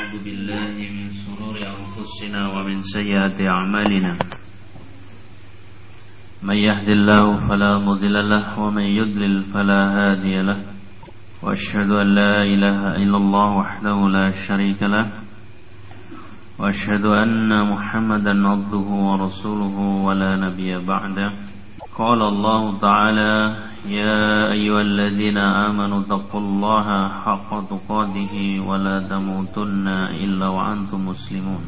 ونعوذ بالله من شرور أنفسنا ومن سيئات أعمالنا من يهد الله فلا مضل له ومن يضلل فلا هادي له وأشهد أن لا إله إلا الله وحده لا شريك له وأشهد أن محمدا عبده ورسوله ولا نبي بعده. قال الله تعالى: يا أيها الذين آمنوا اتقوا الله حق تقاته ولا تموتن إلا وأنتم مسلمون.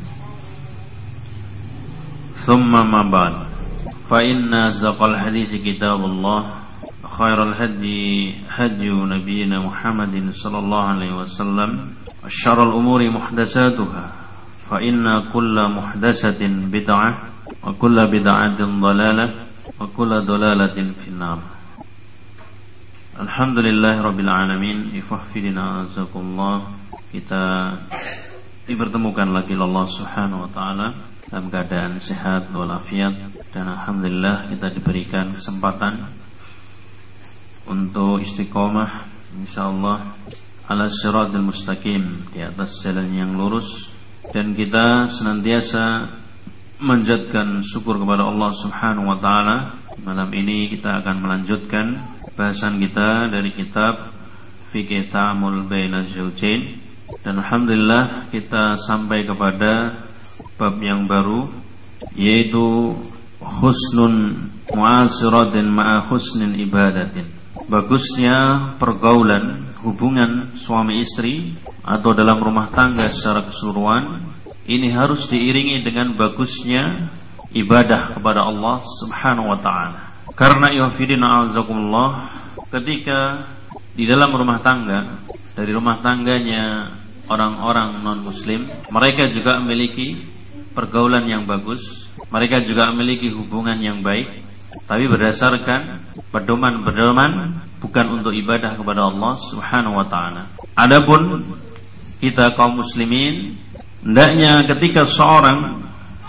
ثم ما بعد، فإن أصدق الحديث كتاب الله، خير الهدي هدي نبينا محمد صلى الله عليه وسلم، وشر الأمور محدثاتها، فإن كل محدثة بدعة وكل بدعة ضلالة وكل ضلالة في النار. Alhamdulillahirabbil alamin. Ifahfidina azakumullah. Kita dipertemukan lagi Allah Subhanahu wa taala dalam keadaan sehat walafiat, dan alhamdulillah kita diberikan kesempatan untuk istiqomah insyaallah ala siratal mustaqim, di atas jalan yang lurus, dan kita senantiasa menjadikan syukur kepada Allah Subhanahu wa taala. Malam ini kita akan melanjutkan bahasan kita dari kitab Fiqh Ta'amul Bainaz Zawjain, dan alhamdulillah kita sampai kepada bab yang baru, yaitu husnun mu'asiratin ma'a husnin ibadatin. Bagusnya pergaulan hubungan suami istri atau dalam rumah tangga secara keseluruhan ini harus diiringi dengan bagusnya ibadah kepada Allah Subhanahu wa ta'ala. Karena yafidina azakumullah, ketika di dalam rumah tangga, dari rumah tangganya orang-orang non-muslim, mereka juga memiliki pergaulan yang bagus, mereka juga memiliki hubungan yang baik, tapi berdasarkan pedoman-pedoman bukan untuk ibadah kepada Allah Subhanahu wa ta'ala. Adapun kita kaum muslimin, hendaknya ketika seorang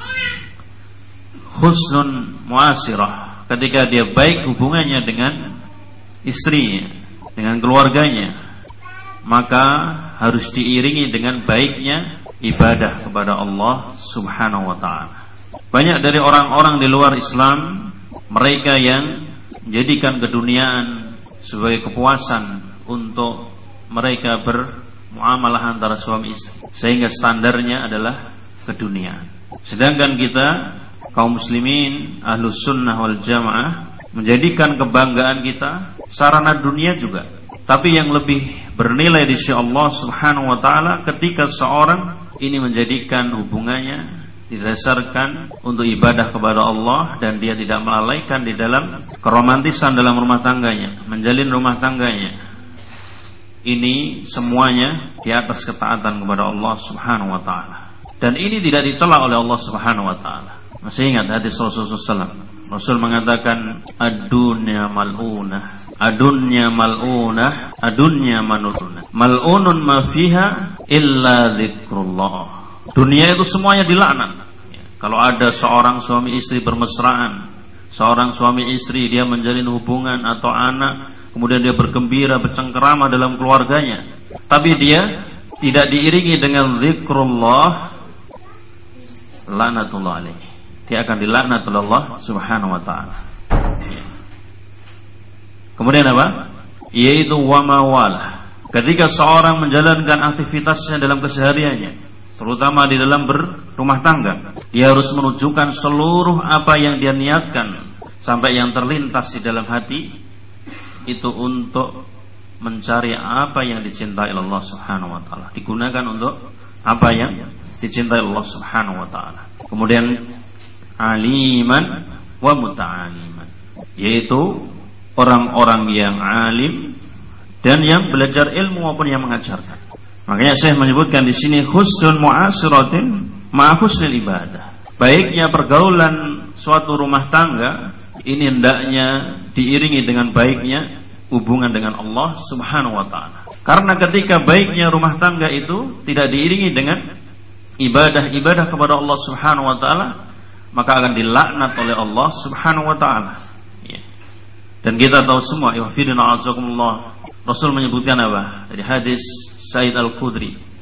husnun muasirah, ketika dia baik hubungannya dengan istrinya, dengan keluarganya, maka harus diiringi dengan baiknya ibadah kepada Allah Subhanahu wa ta'ala. Banyak dari orang-orang di luar Islam, mereka yang menjadikan keduniaan sebagai kepuasan untuk mereka bermuamalah antara suami istri, sehingga standarnya adalah keduniaan. Sedangkan kita kaum muslimin ahlus sunnah wal jamaah menjadikan kebanggaan kita sarana dunia juga, tapi yang lebih bernilai di sisi Allah Subhanahu wa ta'ala ketika seorang ini menjadikan hubungannya didasarkan untuk ibadah kepada Allah, dan dia tidak melalaikan di dalam keromantisan dalam rumah tangganya, menjalin rumah tangganya. Ini semuanya di atas ketaatan kepada Allah Subhanahu wa ta'ala, dan ini tidak dicela oleh Allah Subhanahu wa ta'ala. Masih ingat hadis Rasulullah SAW? Rasul mengatakan ad-dunya mal'unah, ad-dunya mal'unah, ad-dunya mal'unah, mal'unun ma fiha illa dzikrullah. Dunia itu semuanya dilaknat. Kalau ada seorang suami istri bermesraan, seorang suami istri dia menjalin hubungan atau anak, kemudian dia bergembira, bercengkerama dalam keluarganya, tapi dia tidak diiringi dengan zikrullah, laknatullah alaihi, dia akan dilaknat oleh Allah Subhanahu wa ta'ala. Kemudian apa? Yaitu wa mawalah. Ketika seorang menjalankan aktivitasnya dalam kesehariannya, terutama di dalam berumah tangga, dia harus menunjukkan seluruh apa yang dia niatkan sampai yang terlintas di dalam hati itu untuk mencari apa yang dicintai Allah Subhanahu wa ta'ala, digunakan untuk apa yang dicintai Allah Subhanahu wa ta'ala. Kemudian aliman wa muta'aliman, yaitu orang-orang yang alim dan yang belajar ilmu maupun yang mengajarkan. Makanya saya menyebutkan di sini husnul mu'asiratin ma'a husnil ibadah. Baiknya pergaulan suatu rumah tangga ini hendaknya diiringi dengan baiknya hubungan dengan Allah Subhanahu wa ta'ala. Karena ketika baiknya rumah tangga itu tidak diiringi dengan ibadah-ibadah kepada Allah Subhanahu wa ta'ala, maka akan dilaknat oleh Allah Subhanahu wa ta'ala. Dan kita tahu semua, Rasul menyebutkan apa? Dari hadis Sa'id Al-Khudri,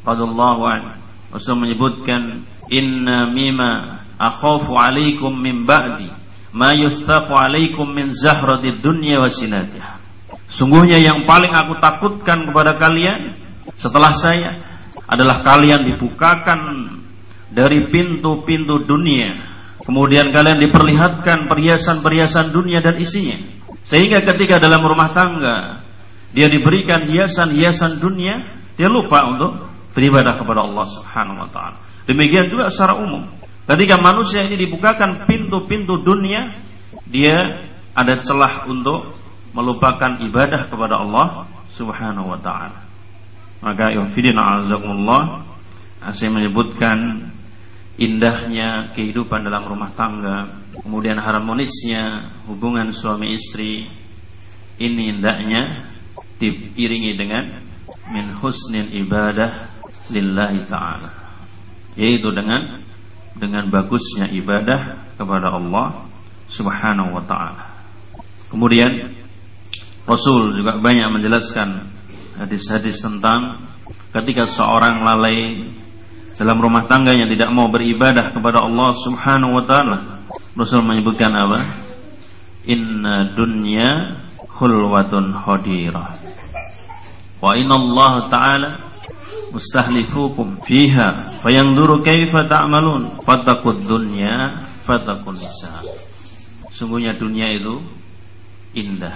radhiyallahu anhu, Rasul menyebutkan, inna mimma akhafu alaikum min ba'di ma yustafu alaikum min zahratid dunya wa sinatiha. Sungguhnya yang paling aku takutkan kepada kalian setelah saya adalah kalian dibukakan dari pintu-pintu dunia, kemudian kalian diperlihatkan perhiasan-perhiasan dunia dan isinya, sehingga ketika dalam rumah tangga dia diberikan hiasan-hiasan dunia, dia lupa untuk beribadah kepada Allah Subhanahu wa taala. Demikian juga secara umum, ketika manusia ini dibukakan pintu-pintu dunia, dia ada celah untuk melupakan ibadah kepada Allah Subhanahu wa taala. Maka yufidina azakumullah, saya menyebutkan indahnya kehidupan dalam rumah tangga, kemudian harmonisnya hubungan suami istri. Ini indahnya diiringi dengan min husnil ibadah lillahi ta'ala, yaitu dengan bagusnya ibadah kepada Allah Subhanahu wa ta'ala. Kemudian Rasul juga banyak menjelaskan hadis-hadis tentang ketika seorang lalai dalam rumah tangganya tidak mau beribadah kepada Allah Subhanahu wa ta'ala. Rasul menyebutkan apa? Inna dunya khulwatun hadirah wa inna Allah ta'ala mustahlifukum fiha fayanzuru kaifa ta'malun fattaqud dunya fattaqun nisa. Sungguhnya dunia itu indah,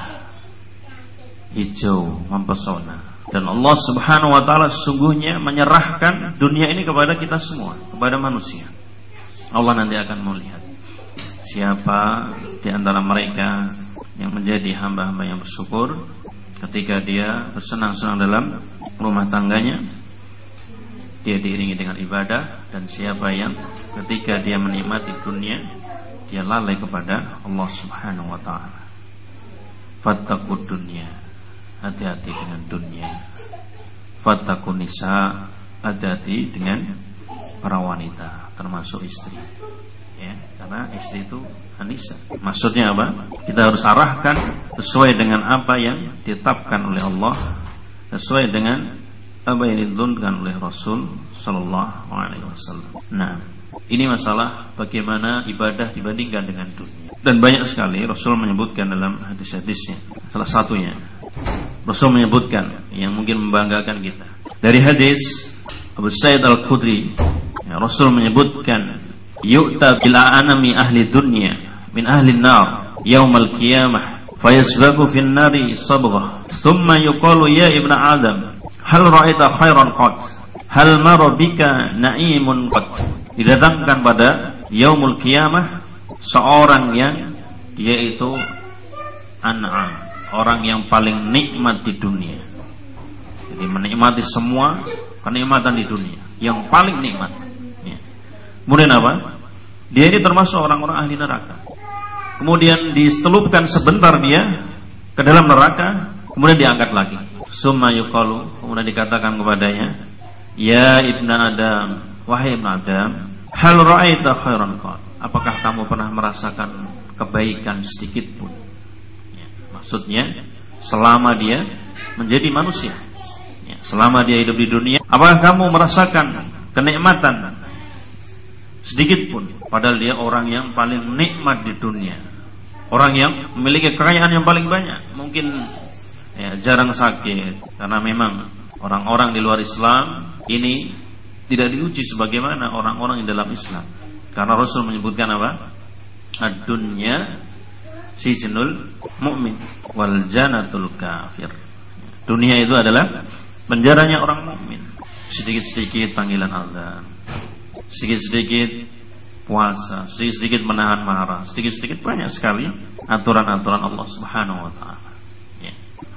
hijau, mempesona, dan Allah Subhanahu wa ta'ala sungguhnya menyerahkan dunia ini kepada kita semua, kepada manusia. Allah nanti akan melihat siapa di antara mereka yang menjadi hamba-hamba yang bersyukur ketika dia bersenang-senang dalam rumah tangganya, dia diiringi dengan ibadah, dan siapa yang ketika dia menikmati dunia, dia lalai kepada Allah Subhanahu wa ta'ala. Fattaqud dunya, hati-hati dengan dunia. Fattaqun nisa, hati-hati dengan para wanita, termasuk istri. Ya, karena istri itu anisa. Maksudnya apa? Kita harus arahkan sesuai dengan apa yang ditetapkan oleh Allah, sesuai dengan apa yang dituntunkan oleh Rasul sallallahu alaihi wasallam. Nah, ini masalah bagaimana ibadah dibandingkan dengan dunia. Dan banyak sekali Rasul menyebutkan dalam hadis-hadisnya. Salah satunya Rasul menyebutkan yang mungkin membanggakan kita. Dari hadis Abu Sa'id Al-Khudri, ya, Rasul menyebutkan, yu'ta bil anami ahli dunya min ahli an-nar yaumal qiyamah fayasbagu fin nari sabghah thumma yuqalu ya ibnu adam hal ra'aita khairan qad hal mara bika na'imun qad. Didatangkan pada yaumul qiyamah seorang yang dia itu an'am, orang yang paling nikmat di dunia. Jadi menikmati semua kenikmatan di dunia, yang paling nikmat. Ya. Kemudian apa? Dia ini termasuk orang-orang ahli neraka. Kemudian diselupkan sebentar dia ke dalam neraka, kemudian diangkat lagi. Summa yuqalu, kemudian dikatakan kepadanya, ya ibnu Adam, wahai ibnu Adam, hal ra'aita khairan qad. Apakah kamu pernah merasakan kebaikan sedikit pun? Ya, maksudnya selama dia menjadi manusia, ya, selama dia hidup di dunia, apakah kamu merasakan kenikmatan sedikit pun? Padahal dia orang yang paling nikmat di dunia, orang yang memiliki kekayaan yang paling banyak, mungkin ya, jarang sakit, karena memang orang-orang di luar Islam ini tidak diuji sebagaimana orang-orang yang dalam Islam. Karena Rasul menyebutkan apa? Ad-dunya sijnul mu'min wal janatul kafir. Dunia itu adalah penjaranya orang mukmin. Sedikit-sedikit panggilan azan, sedikit-sedikit puasa, sedikit-sedikit menahan marah, sedikit-sedikit banyak sekali aturan-aturan Allah Subhanahu wa ta'ala. Ya.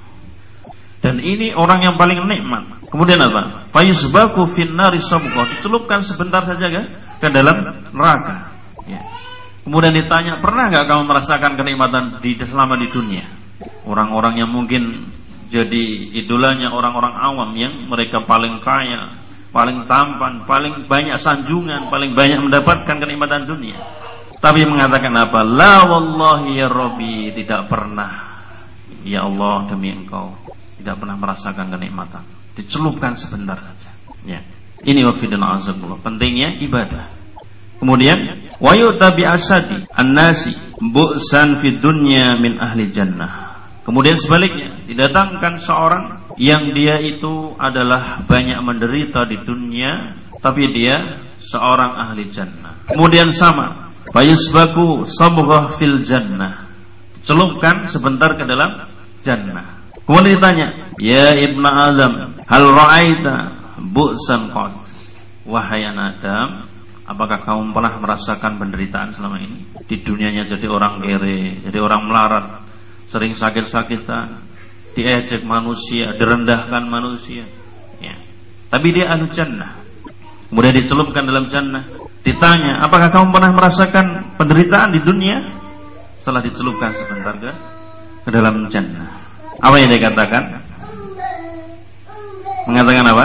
Dan ini orang yang paling nikmat. Kemudian apa? Fayusbaku finnari sabqah, dicelupkan sebentar saja ke dalam neraka. Ya. Kemudian ditanya, pernah enggak kamu merasakan kenikmatan selama di dunia? Orang-orang yang mungkin jadi idolanya orang-orang awam yang mereka paling kaya, paling tampan, paling banyak sanjungan, paling banyak mendapatkan kenikmatan dunia. Tapi mengatakan apa? La wallahi ya Rabbi, tidak pernah. Ya Allah, demi Engkau, tidak pernah merasakan kenikmatan. Dicelupkan sebentar saja. Ya. Ini wafidun azabullah, pentingnya ibadah. Kemudian wa yu'tabi asadi an-nasi bu'san fid dunya min ahli jannah. Kemudian sebaliknya, didatangkan seorang yang dia itu adalah banyak menderita di dunia, tapi dia seorang ahli jannah. Kemudian sama, fayusbaku sabghah fil jannah, celupkan sebentar ke dalam jannah. Kemudian ditanya, ya ibnu Adam, hal ra'aita bu'san qad? Wahai anak Adam, apakah kamu pernah merasakan penderitaan selama ini? Di dunianya jadi orang kere, jadi orang melarat, sering sakit-sakitan, diejek manusia, direndahkan manusia, ya. Tapi dia ahli jannah. Kemudian dicelupkan dalam jannah. Ditanya, apakah kamu pernah merasakan penderitaan di dunia? Setelah dicelupkan sebentar ke dalam jannah, apa yang dia katakan? Mengatakan apa?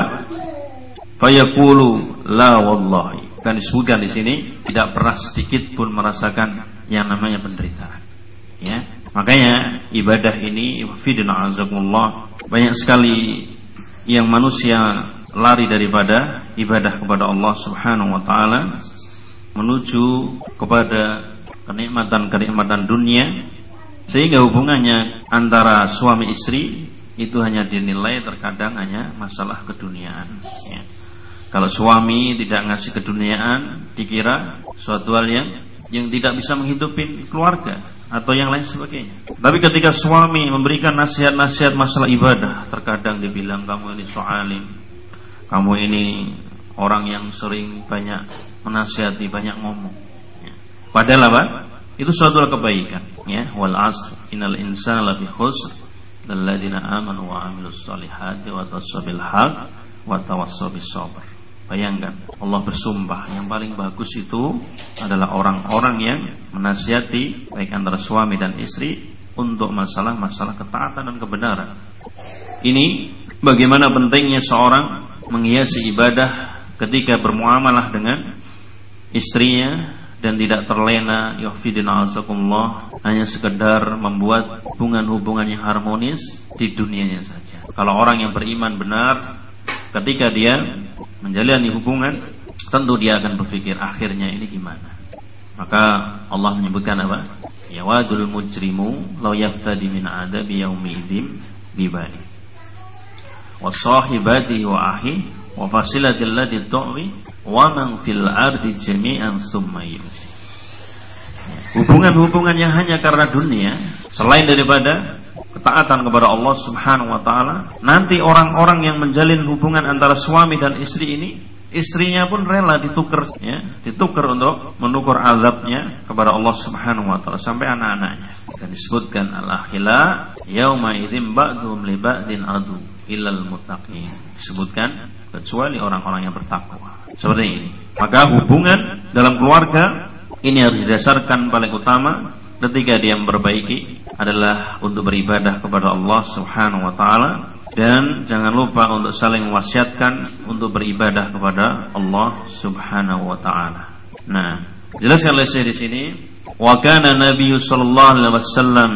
Fayaqulu la wallahi. Kan disebutkan di sini tidak pernah sedikit pun merasakan yang namanya penderitaan. Ya, makanya ibadah ini fidna azakumullah, banyak sekali yang manusia lari daripada ibadah kepada Allah Subhanahu wa taala menuju kepada kenikmatan-kenikmatan dunia, sehingga hubungannya antara suami istri itu hanya dinilai terkadang hanya masalah keduniaan, ya. Kalau suami tidak ngasih keduniaan, dikira suatu hal yang tidak bisa menghidupi keluarga atau yang lain sebagainya. Tapi ketika suami memberikan nasihat-nasihat masalah ibadah, terkadang dibilang kamu ini soalim, kamu ini orang yang sering banyak menasihati, banyak ngomong, ya. Padahal apa? Itu suatu kebaikan, ya. Wal asr innal insana lafi khusr alladzina amanu wa amilus solihati wa tawassaw bil haqq wa tawassaw bis sabr. Bayangkan, Allah bersumpah yang paling bagus itu adalah orang-orang yang menasihati baik antara suami dan istri untuk masalah-masalah ketaatan dan kebenaran. Ini bagaimana pentingnya seorang menghiasi ibadah ketika bermuamalah dengan istrinya dan tidak terlena yahfidina azakumullah hanya sekedar membuat hubungan-hubungan yang harmonis di dunianya saja. Kalau orang yang beriman benar, ketika dia menjalani hubungan, tentu dia akan berpikir akhirnya ini gimana. Maka Allah menyebutkan apa? Yawadul mujrimu law yaftadi min adabi yaumi idzin bibani wa sahibatihi wa ahi wa fasilatil ladzi tu'wi wa man fil ardi jami'an tsumma yumsi. Hubungan-hubungan yang hanya karena dunia, selain daripada ketaatan kepada Allah Subhanahu wa taala, nanti orang-orang yang menjalin hubungan antara suami dan istri ini, istrinya pun rela ditukar, ya, ditukar untuk menukar azabnya kepada Allah Subhanahu wa taala sampai anak-anaknya. Dan disebutkan al-akhila yauma idzin ba'dhum li ba'din adu illal muttaqin. Disebutkan kecuali orang-orang yang bertakwa. Seperti ini. Maka hubungan dalam keluarga ini harus didasarkan paling utama ketika dia memperbaiki adalah untuk beribadah kepada Allah Subhanahu wa taala, dan jangan lupa untuk saling mewasiatkan untuk beribadah kepada Allah Subhanahu wa taala. Nah, jelaskan oleh saya di sini, wa kana Nabi sallallahu alaihi wasallam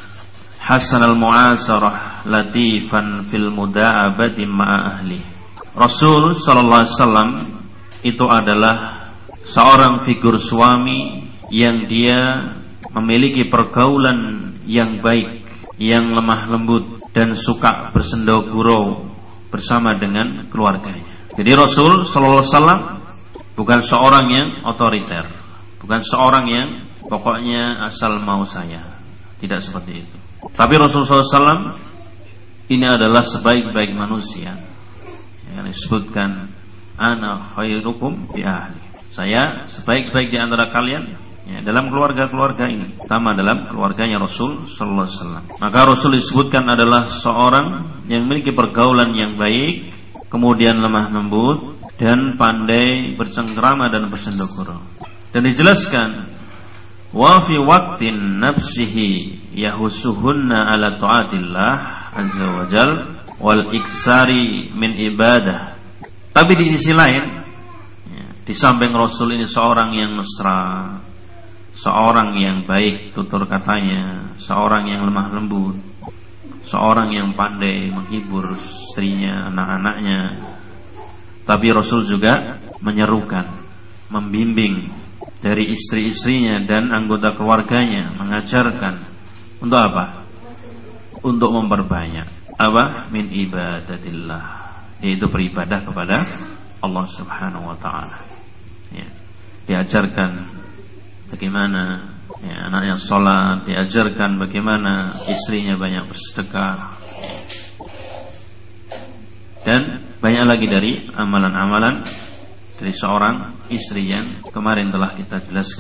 hasan al-mu'asarah latifan fil muda'abati ma'a ahli. Rasul sallallahu alaihi wasallam itu adalah seorang figur suami yang dia memiliki pergaulan yang baik, yang lemah lembut dan suka bersenda gurau bersama dengan keluarganya. Jadi Rasul sallallahu alaihi wasallam bukan seorang yang otoriter, bukan seorang yang pokoknya asal mau saya, tidak seperti itu. Tapi Rasul sallallahu alaihi wasallam ini adalah sebaik-baik manusia. Yang disebutkan ana khairukum bi ahli. Saya sebaik-baik di antara kalian, ya, dalam keluarga-keluarga ini, terutama dalam keluarganya Rasul sallallahu alaihi wasallam. Maka Rasul disebutkan adalah seorang yang memiliki pergaulan yang baik, kemudian lemah lembut dan pandai bercengkrama dan bersenda gurau. Dan dijelaskan wa fi waqtin nafsihi yahusuhunna ala taatillah azza wajal wal iksari min ibadah. Tapi di sisi lain, ya, di samping Rasul ini seorang yang mesra, seorang yang baik tutur katanya, seorang yang lemah lembut, seorang yang pandai menghibur istrinya, anak-anaknya. Tapi Rasul juga menyerukan, membimbing dari istri-istrinya dan anggota keluarganya, mengajarkan untuk apa? Untuk memperbanyak apa? Min ibadatillah, yaitu beribadah kepada Allah Subhanahu wa taala. Ya. Diajarkan bagaimana anaknya sholat, diajarkan bagaimana istrinya banyak bersedekah, dan banyak lagi dari amalan-amalan dari seorang istri yang kemarin telah kita jelaskan.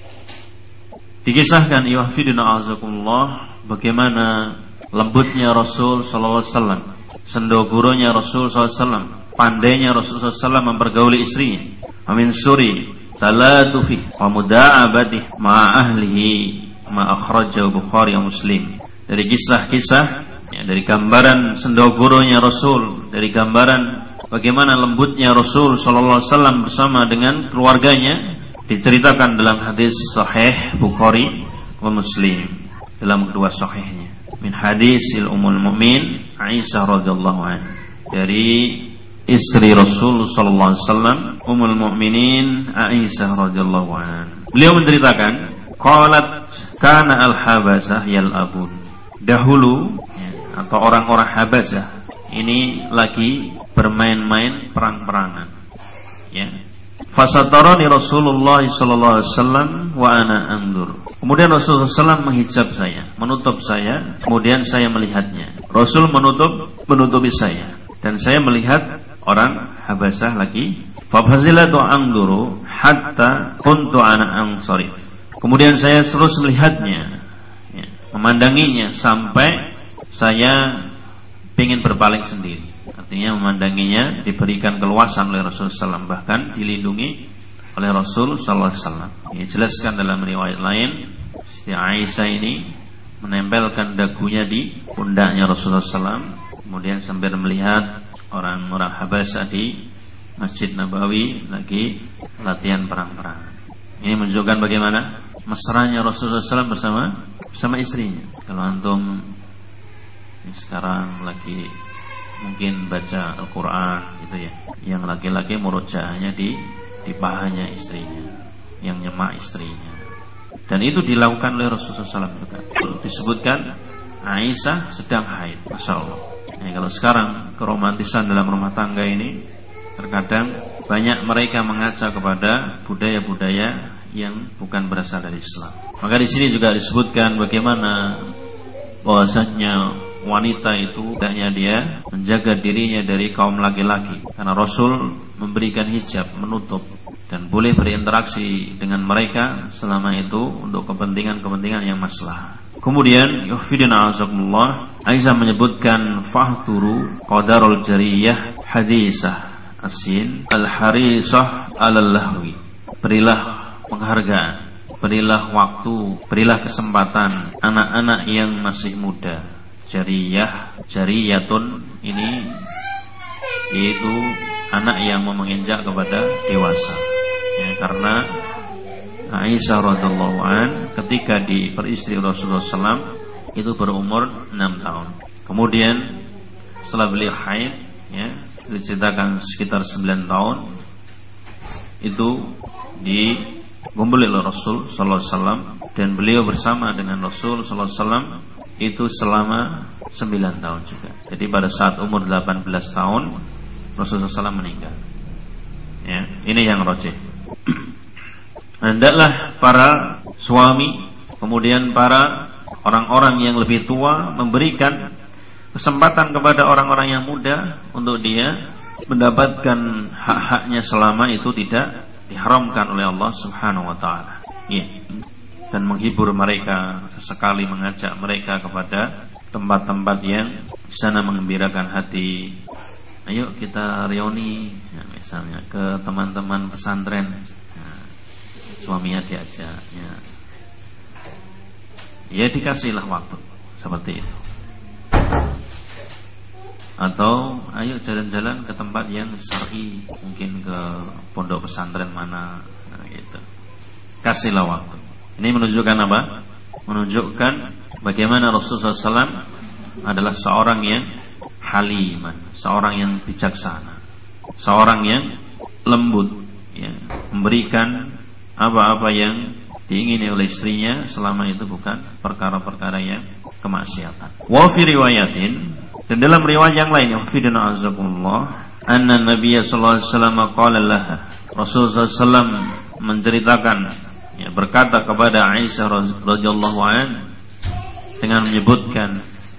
Dikisahkan ihfidna azakumullah bagaimana lembutnya Rasul sallallahu alaihi wasallam, sendoguronya Rasul sallallahu alaihi wasallam, pandainya Rasul sallallahu alaihi wasallam mempergauli istrinya. Amin suri talatufi wa muda'abati ma ahlihi ma akhrajahu Bukhari wa Muslim. Dari kisah-kisah, dari gambaran sendoguronya Rasul, dari gambaran bagaimana lembutnya Rasul sallallahu alaihi wasallam bersama dengan keluarganya, diceritakan dalam hadis sahih Bukhari wa Muslim, dalam kedua sahihnya, min hadisil ummul mukmin Aisyah radhiyallahu anha, dari istri Rasul sallallahu alaihi wasallam ummul mukminin Aisyah radhiyallahu anha. Beliau menceritakan, qalat kana al-habasah yal'abun. Dahulu atau orang-orang Habasah ini lagi bermain-main perang-perangan, ya. Fasatarani Rasulullah sallallahu alaihi wasallam wa ana andur. Kemudian Rasulullah SAW menghijab saya, menutup saya, kemudian saya melihatnya. Rasul menutupi saya, dan saya melihat orang Habasah lagi. Fafazilatu anduru hatta kuntu ana ansarif. Kemudian saya terus melihatnya, ya, memandanginya sampai saya ingin berpaling sendiri. Artinya memandanginya, diberikan keluasan oleh Rasulullah SAW, bahkan dilindungi oleh Rasul sallallahu alaihi wasallam. Dijelaskan dalam riwayat lain, si Aisyah ini menempelkan dagunya di pundaknya Rasulullah SAW, kemudian sambil melihat orang-orang Habasah di Masjid Nabawi lagi latihan perang-perang. Ini menunjukkan bagaimana mesranya Rasulullah SAW bersama istrinya. Kalau antum sekarang lagi mungkin baca Al-Quran gitu ya, yang laki-laki murojaahnya di pahanya istrinya, yang nyemak istrinya, dan itu dilakukan oleh Rasulullah SAW juga. Disebutkan Aisyah sedang haid, Masya Allah. Kalau sekarang keromantisan dalam rumah tangga ini terkadang banyak mereka mengajak kepada budaya-budaya yang bukan berasal dari Islam. Maka di sini juga disebutkan bagaimana bahwasanya wanita itu hendaknya dia menjaga dirinya dari kaum laki-laki, karena Rasul memberikan hijab, menutup, dan boleh berinteraksi dengan mereka selama itu untuk kepentingan-kepentingan yang maslahah. Kemudian yuhfidina azakumullah, Aisyah menyebutkan fahturu qadarul jariyah hadisah asin al-harisah alal-lahwi. Berilah penghargaan, berilah waktu, berilah kesempatan anak-anak yang masih muda. Jariyatun ini yaitu anak yang mau menginjak kepada dewasa, ya, karena Aisyah radhiyallahu an ketika diperistri Rasulullah SAW itu berumur 6 tahun. Kemudian setelah beliau haid, ya, diceritakan sekitar 9 tahun itu dikumpuli oleh Rasul sallallahu alaihi wasallam, dan beliau bersama dengan Rasul sallallahu alaihi wasallam itu selama 9 tahun juga. Jadi pada saat umur 18 tahun Rasulullah SAW meninggal. Ya, ini yang rajih. Hendaklah para suami, kemudian para orang-orang yang lebih tua memberikan kesempatan kepada orang-orang yang muda untuk dia mendapatkan hak-haknya selama itu tidak diharamkan oleh Allah Subhanahu wa taala. Ya. Dan menghibur mereka, sesekali mengajak mereka kepada tempat-tempat yang sana mengembirakan hati. Ayo kita reuni, ya, misalnya ke teman-teman pesantren, ya, suaminya diajak, ya dikasihlah waktu seperti itu. Atau ayo jalan-jalan ke tempat yang syar'i, mungkin ke pondok pesantren mana, gitu. Kasihlah waktu. Ini menunjukkan apa? Menunjukkan bagaimana Rasulullah SAW adalah seorang yang halimah, seorang yang bijaksana. seorang yang lembut, ya, memberikan apa-apa yang diingini oleh istrinya selama itu bukan perkara-perkara yang kemaksiatan. Wa fi riwayatin, dan dalam riwayat yang lain yang fidana azakumullah, anna Nabiya sallallahu alaihi wasallam qala laha, Rasulullah sallallahu menceritakan, ya, berkata kepada Aisyah radhiyallahu anha dengan menyebutkan,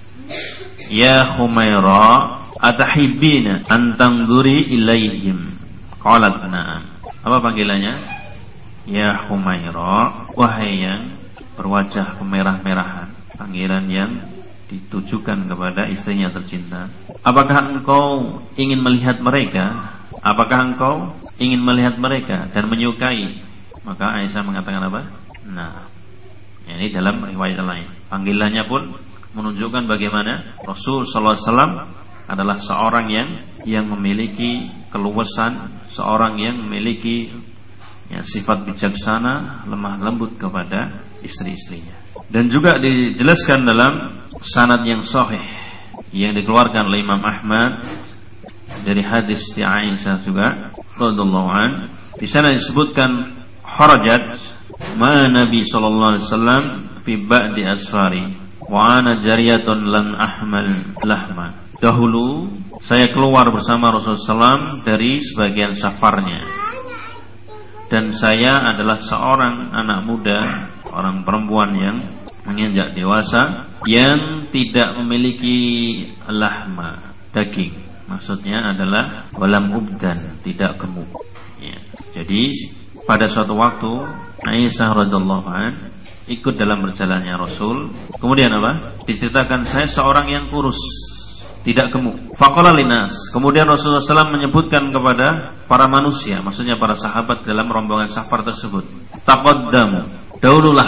ya Humaira, atahibbina an tanzuri ilaihim? Qalat na'am. Apa panggilannya? Ya Humaira, wahai yang berwajah kemerah-merahan. Panggilan yang ditujukan kepada istrinya tercinta. Apakah engkau ingin melihat mereka? Apakah engkau ingin melihat mereka dan menyukai? Maka Aisyah mengatakan apa? Nah, ini dalam riwayat lain. Panggilannya pun menunjukkan bagaimana Rasul sallallahu alaihi wasallam adalah seorang yang memiliki keluasan, seorang yang memiliki, ya, sifat bijaksana, lemah lembut kepada istri-istrinya. Dan juga dijelaskan dalam sanad yang sahih yang dikeluarkan oleh Imam Ahmad dari hadis di Aisyah juga radhiyallahu an. Di sana disebutkan kharajat ma Nabi sallallahu alaihi wasallam fi ba'di asfari wa ana jariyatun lan ahmal lahma. Dahulu saya keluar bersama Rasulullah SAW dari sebagian safarnya, dan saya adalah seorang anak muda, orang perempuan yang menginjak dewasa, yang tidak memiliki lahma, daging. Maksudnya adalah walam ubdan, tidak gemuk, ya. Jadi pada suatu waktu Aisyah radhiyallahu anha ikut dalam perjalanannya Rasul. Kemudian apa? Diceritakan saya seorang yang kurus, tidak gemuk. Faqala linas. Kemudian Rasulullah SAW menyebutkan kepada para manusia, maksudnya para sahabat dalam rombongan safar tersebut, taqaddamu, dahululah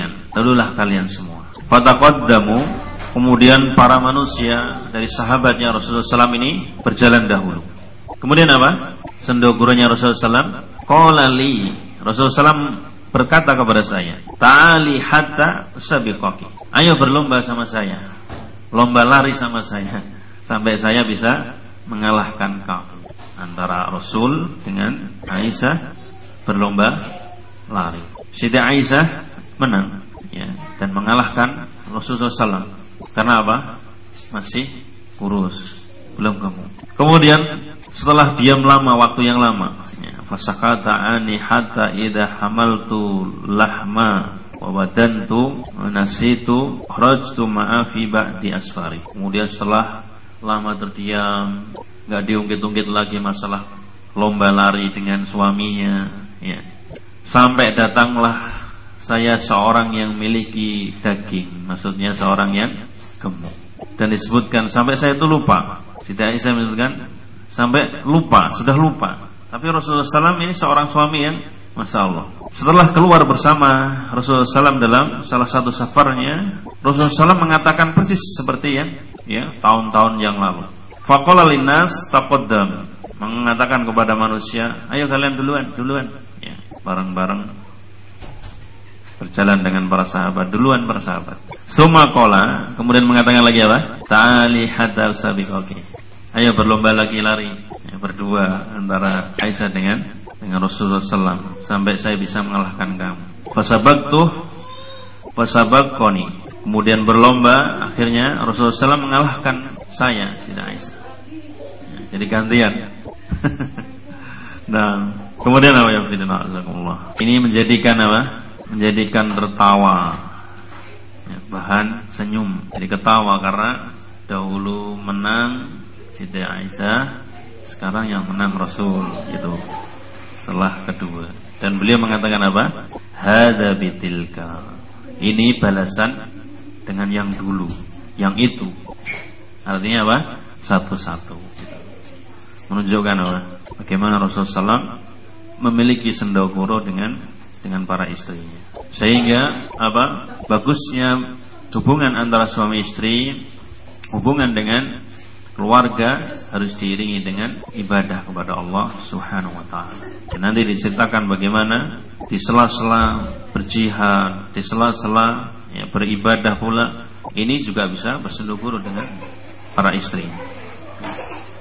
kalian semua. Fataqaddamu, kemudian para manusia dari sahabatnya Rasulullah SAW ini berjalan dahulu. Kemudian apa? Sendogoronya Rasulullah SAW, qala li, Rasulullah SAW berkata kepada saya, ta'ali hatta sabiqaki, ayo berlomba sama saya, lomba lari sama saya, sampai saya bisa mengalahkan kau. Antara Rasul dengan Aisyah berlomba lari. Siti Aisyah menang, ya, dan mengalahkan Rasulullah SAW. Karena apa? Masih kurus, belum gemuk. Kemudian setelah diam lama, waktu yang lama, ya, fasakata ani hatta idza hamaltu lahma wa badantu nasitu kharajtu ma'a fi ba'di asfari. Kemudian setelah lama terdiam, enggak diungkit-ungkit lagi masalah lomba lari dengan suaminya, ya. Sampai datanglah saya seorang yang memiliki daging, maksudnya seorang yang gemuk. Dan disebutkan sampai saya itu lupa. Tidak Aisyah menyebutkan sampai lupa, sudah lupa. Tapi Rasulullah SAW ini seorang suami yang Masya Allah. Setelah keluar bersama Rasulullah SAW dalam salah satu safarnya, Rasulullah SAW mengatakan persis seperti yang, ya, tahun-tahun yang lalu. Faqala linnas taqaddam, mengatakan kepada manusia, ayo kalian duluan, ya, bareng-bareng berjalan dengan para sahabat, duluan para sahabat. Summa qala, kemudian mengatakan lagi apa? Ta'ali hatta sabiqaki, ayo berlomba lagi lari, ya, berdua antara Aisyah dengan Rasulullah SAW, sampai saya bisa mengalahkan kamu. Fasabaqani, kemudian berlomba, akhirnya Rasulullah SAW mengalahkan saya, Siti Aisyah, ya, jadi gantian. Dan kemudian apa yang fidna'azakumullah, ini menjadikan apa? Menjadikan tertawa, ya, bahan senyum, jadi ketawa karena dahulu menang Siti Aisyah, sekarang yang menang Rasul, gitu. Setelah kedua, dan beliau mengatakan apa? Hadza bitilka, ini balasan dengan yang dulu, yang itu. Artinya apa? Satu-satu, gitu. Menunjukkan apa? Bagaimana Rasulullah SAW memiliki sendagoro dengan para istrinya. Sehingga apa? Bagusnya hubungan antara suami istri, hubungan dengan keluarga harus diiringi dengan ibadah kepada Allah Subhanahu wa taala. Dan nanti diceritakan bagaimana di sela-sela berjihad, di sela-sela, ya, beribadah pula, ini juga bisa bersendagoro dengan para istri.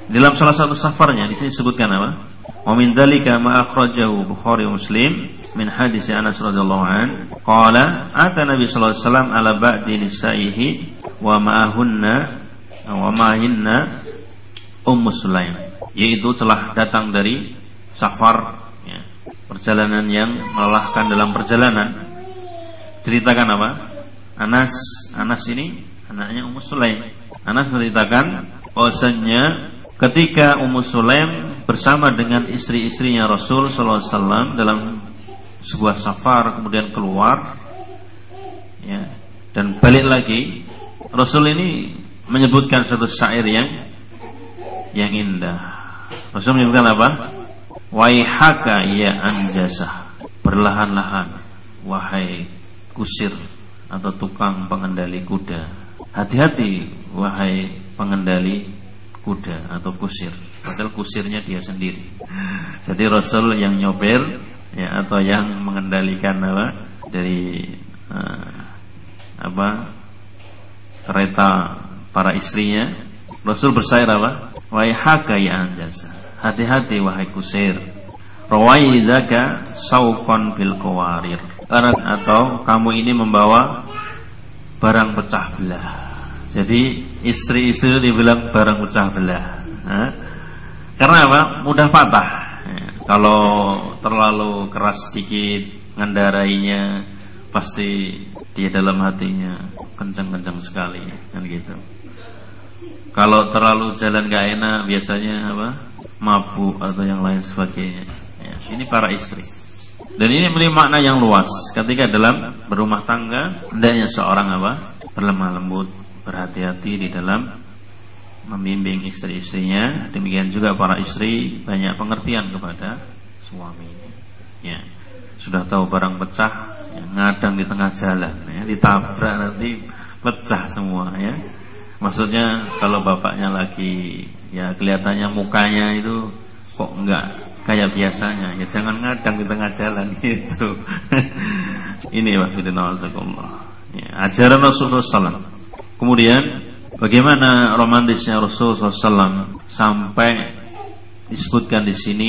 Dalam salah satu safarnya di sini disebutkan apa? Wa min dzalika ma akhrajahu Bukhari Muslim min hadis Anas radhiyallahu an qala ata Nabi sallallahu alaihi wasallam ala ba'di nisaihi wa ma'ahinna Ummu Sulaim, yaitu telah datang dari safar, ya, perjalanan yang melelahkan dalam perjalanan. Ceritakan apa? Anas ini anaknya Ummu Sulaim. Anas menceritakan bahwasanya ketika Ummu Sulaim bersama dengan istri-istrinya Rasul sallallahu alaihi wasallam dalam sebuah safar, kemudian keluar, ya, dan balik lagi, Rasul ini menyebutkan satu syair yang indah. Rasul menyebutkan apa? Waihaka ya anjasah, berlahan-lahan wahai kusir atau tukang pengendali kuda. Hati-hati wahai pengendali kuda atau kusir. Padahal kusirnya dia sendiri. Jadi Rasul yang nyopir, ya, atau yang mengendalikan apa dari kereta para istrinya. Rasul bersyair apa? Waihaka ya anjasa, hati-hati wahai kusir. Rawaizaka saukon bil qawarir, atau kamu ini membawa barang pecah belah. Jadi istri-istri dibilang barang pecah belah. Karena apa? Mudah patah. Kalau terlalu keras sedikit ngendarainya, pasti dia dalam hatinya kencang-kencang sekali, kan gitu. Kalau terlalu jalan gak enak, biasanya apa? Mabuk atau yang lain sebagainya. Ya, ini para istri. Dan ini memiliki makna yang luas. Ketika dalam berumah tangga, hendaknya seorang apa? Berlemah lembut, berhati-hati di dalam membimbing istri-istrinya. Demikian juga para istri banyak pengertian kepada suaminya. Ya, sudah tahu barang pecah, ya, ngadang di tengah jalan, ya, ditabrak nanti pecah semua, ya. Maksudnya kalau bapaknya lagi, ya, kelihatannya mukanya itu kok enggak kayak biasanya, ya jangan ngadang di tengah jalan gitu. Ini wafidina wazakumullah, ya, ajaran Rasulullah SAW. Kemudian bagaimana romantisnya Rasulullah SAW sampai disebutkan di sini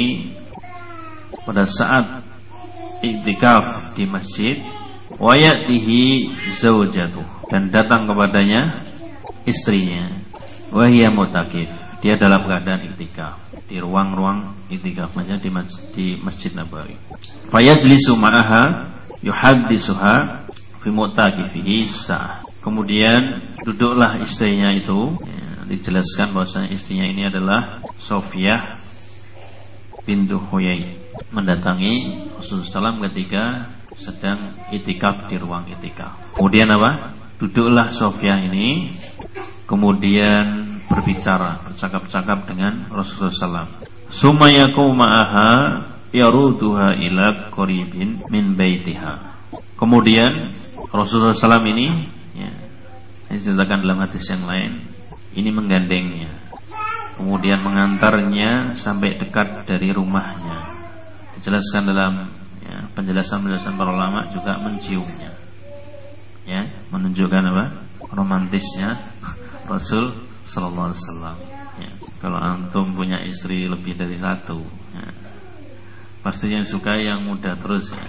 pada saat iktikaf di masjid, wa ya'tihi zaujatuh, dan datang kepadanya istrinya, wa hiya mutakif, dia dalam keadaan iktikaf di ruang-ruang iktikafnya di Masjid Nabawi. Fayajlisu ma'aha yuhaddisuha fi mu'takifihi sa'ah. Kemudian duduklah istrinya itu, ya, dijelaskan bahwasanya istrinya ini adalah Sofiyah bintu Huyai, mendatangi Rasulullah SAW ketika sedang itikaf di ruang itikaf. Kemudian apa? Duduklah Sofiyah ini, kemudian berbicara, bercakap-cakap dengan Rasulullah SAW. Sumayaku ma'aha yaruduha ila qaribin min baitiha. Kemudian Rasulullah SAW ini, ya, ini diceritakan dalam hadis yang lain, ini menggandengnya, kemudian mengantarnya sampai dekat dari rumahnya. Dijelaskan dalam, ya, penjelasan para ulama juga menciumnya, ya, menunjukkan apa? Romantisnya Rasul sallallahu alaihi wasallam. Ya, kalau antum punya istri lebih dari satu, ya, pastinya suka yang muda terus, ya.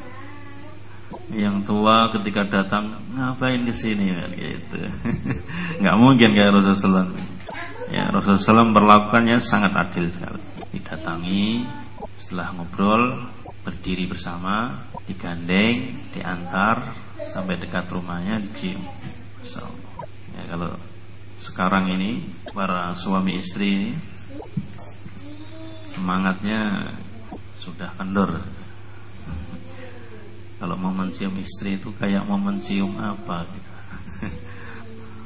Yang tua ketika datang, ngapain kesini, kan gitu. Nggak mungkin kayak Rasulullah. Ya, Rasulullah SAW berlakukannya sangat adil sekali. Didatangi, setelah ngobrol, berdiri bersama, digandeng, diantar sampai dekat rumahnya, dicium. Ya, kalau sekarang ini para suami istri semangatnya sudah kendor. Kalau mau mencium istri itu kayak mau mencium apa gitu.